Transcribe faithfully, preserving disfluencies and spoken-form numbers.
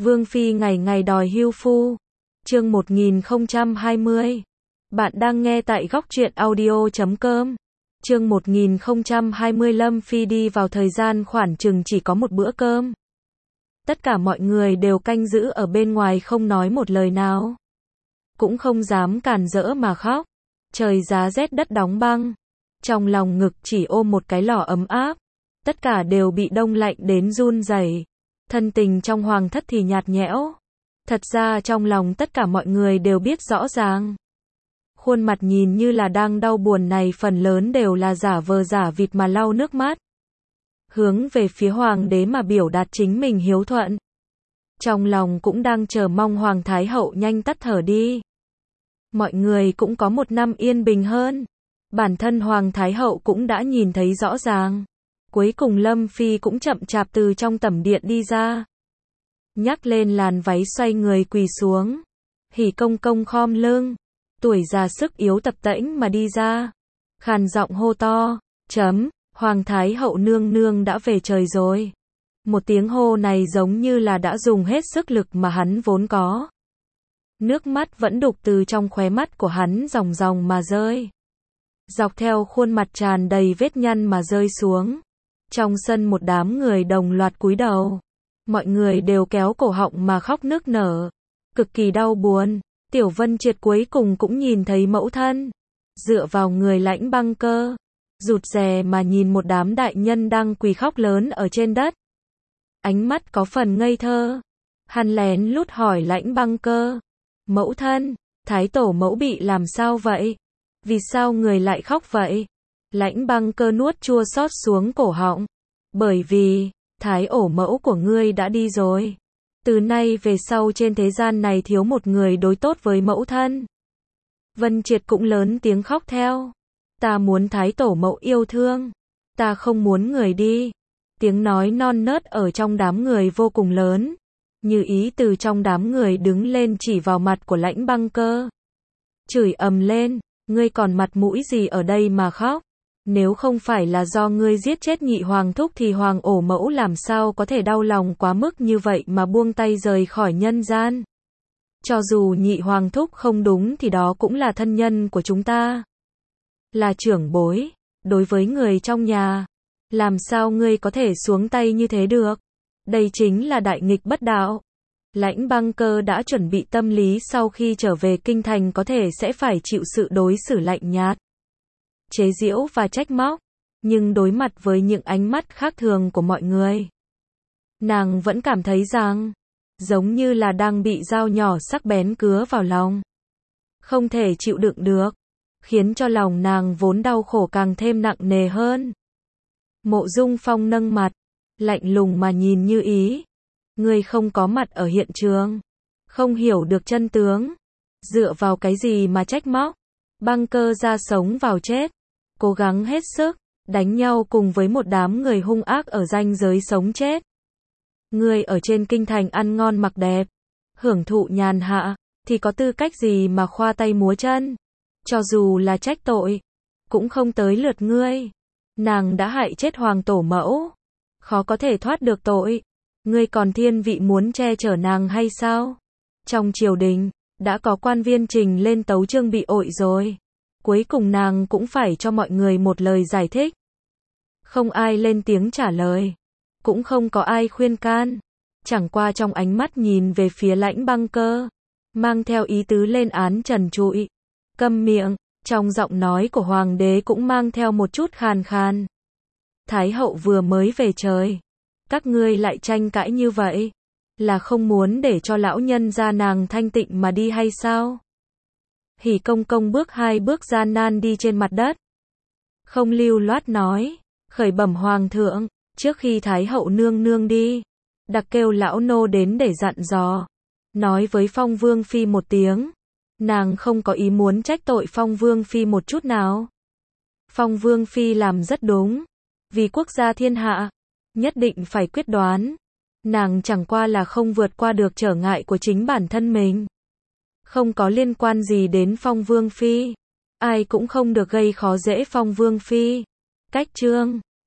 Vương phi ngày ngày đòi hưu phu. Chương một nghìn không trăm hai mươi. Bạn đang nghe tại góc truyện audio chấm com. Chương một nghìn không trăm hai mươi. Lâm phi đi vào thời gian khoảng chừng chỉ có một bữa cơm. Tất cả mọi người đều canh giữ ở bên ngoài không nói một lời nào. Cũng không dám cản rỡ mà khóc. Trời giá rét đất đóng băng. Trong lòng ngực chỉ ôm một cái lò ấm áp. Tất cả đều bị đông lạnh đến run rẩy. Thân tình trong hoàng thất thì nhạt nhẽo. Thật ra trong lòng tất cả mọi người đều biết rõ ràng. Khuôn mặt nhìn như là đang đau buồn này phần lớn đều là giả vờ giả vịt mà lau nước mắt. Hướng về phía hoàng đế mà biểu đạt chính mình hiếu thuận. Trong lòng cũng đang chờ mong hoàng thái hậu nhanh tắt thở đi. Mọi người cũng có một năm yên bình hơn. Bản thân hoàng thái hậu cũng đã nhìn thấy rõ ràng. Cuối cùng Lâm phi cũng chậm chạp từ trong tẩm điện đi ra. Nhắc lên làn váy xoay người quỳ xuống. Hỉ công công khom lưng. Tuổi già sức yếu tập tễnh mà đi ra. Khàn giọng hô to. Chấm, hoàng thái hậu nương nương đã về trời rồi. Một tiếng hô này giống như là đã dùng hết sức lực mà hắn vốn có. Nước mắt vẫn đục từ trong khóe mắt của hắn ròng ròng mà rơi. Dọc theo khuôn mặt tràn đầy vết nhăn mà rơi xuống. Trong sân một đám người đồng loạt cúi đầu. Mọi người đều kéo cổ họng mà khóc nức nở. Cực kỳ đau buồn. Tiểu Vân Triệt cuối cùng cũng nhìn thấy mẫu thân. Dựa vào người Lãnh Băng Cơ. Rụt rè mà nhìn một đám đại nhân đang quỳ khóc lớn ở trên đất. Ánh mắt có phần ngây thơ. Hắn lén lút hỏi Lãnh Băng Cơ. Mẫu thân, Thái tổ mẫu bị làm sao vậy? Vì sao người lại khóc vậy? Lãnh Băng Cơ nuốt chua xót xuống cổ họng. Bởi vì, Thái ổ mẫu của ngươi đã đi rồi. Từ nay về sau trên thế gian này thiếu một người đối tốt với mẫu thân. Vân Triệt cũng lớn tiếng khóc theo. Ta muốn Thái tổ mẫu yêu thương. Ta không muốn người đi. Tiếng nói non nớt ở trong đám người vô cùng lớn. Như ý từ trong đám người đứng lên chỉ vào mặt của Lãnh Băng Cơ. Chửi ầm lên, ngươi còn mặt mũi gì ở đây mà khóc? Nếu không phải là do ngươi giết chết nhị hoàng thúc thì hoàng ổ mẫu làm sao có thể đau lòng quá mức như vậy mà buông tay rời khỏi nhân gian. Cho dù nhị hoàng thúc không đúng thì đó cũng là thân nhân của chúng ta. Là trưởng bối, đối với người trong nhà. Làm sao ngươi có thể xuống tay như thế được? Đây chính là đại nghịch bất đạo. Lãnh Băng Cơ đã chuẩn bị tâm lý sau khi trở về kinh thành có thể sẽ phải chịu sự đối xử lạnh nhạt, chế giễu và trách móc, nhưng đối mặt với những ánh mắt khác thường của mọi người, nàng vẫn cảm thấy rằng, giống như là đang bị dao nhỏ sắc bén cứa vào lòng. Không thể chịu đựng được, khiến cho lòng nàng vốn đau khổ càng thêm nặng nề hơn. Mộ Dung Phong nâng mặt, lạnh lùng mà nhìn Như Ý. Ngươi không có mặt ở hiện trường, không hiểu được chân tướng, dựa vào cái gì mà trách móc? Băng Cơ ra sống vào chết, cố gắng hết sức, đánh nhau cùng với một đám người hung ác ở ranh giới sống chết. Ngươi ở trên kinh thành ăn ngon mặc đẹp, hưởng thụ nhàn hạ, thì có tư cách gì mà khoa tay múa chân? Cho dù là trách tội, cũng không tới lượt ngươi. Nàng đã hại chết hoàng tổ mẫu, khó có thể thoát được tội. Ngươi còn thiên vị muốn che chở nàng hay sao? Trong triều đình, đã có quan viên trình lên tấu chương bị ổi rồi. Cuối cùng nàng cũng phải cho mọi người một lời giải thích. Không ai lên tiếng trả lời. Cũng không có ai khuyên can. Chẳng qua trong ánh mắt nhìn về phía Lãnh Băng Cơ, mang theo ý tứ lên án trần trụi. Câm miệng, trong giọng nói của hoàng đế cũng mang theo một chút khàn khàn. Thái hậu vừa mới về trời. Các ngươi lại tranh cãi như vậy, là không muốn để cho lão nhân gia nàng thanh tịnh mà đi hay sao? Hỉ công công bước hai bước gian nan đi trên mặt đất. Không lưu loát nói, khởi bẩm hoàng thượng, trước khi Thái hậu nương nương đi, đặc kêu lão nô đến để dặn dò. Nói với Phong Vương Phi một tiếng, nàng không có ý muốn trách tội Phong Vương Phi một chút nào. Phong Vương Phi làm rất đúng, vì quốc gia thiên hạ, nhất định phải quyết đoán. Nàng chẳng qua là không vượt qua được trở ngại của chính bản thân mình. Không có liên quan gì đến Phong Vương Phi. Ai cũng không được gây khó dễ Phong Vương Phi. Cách chương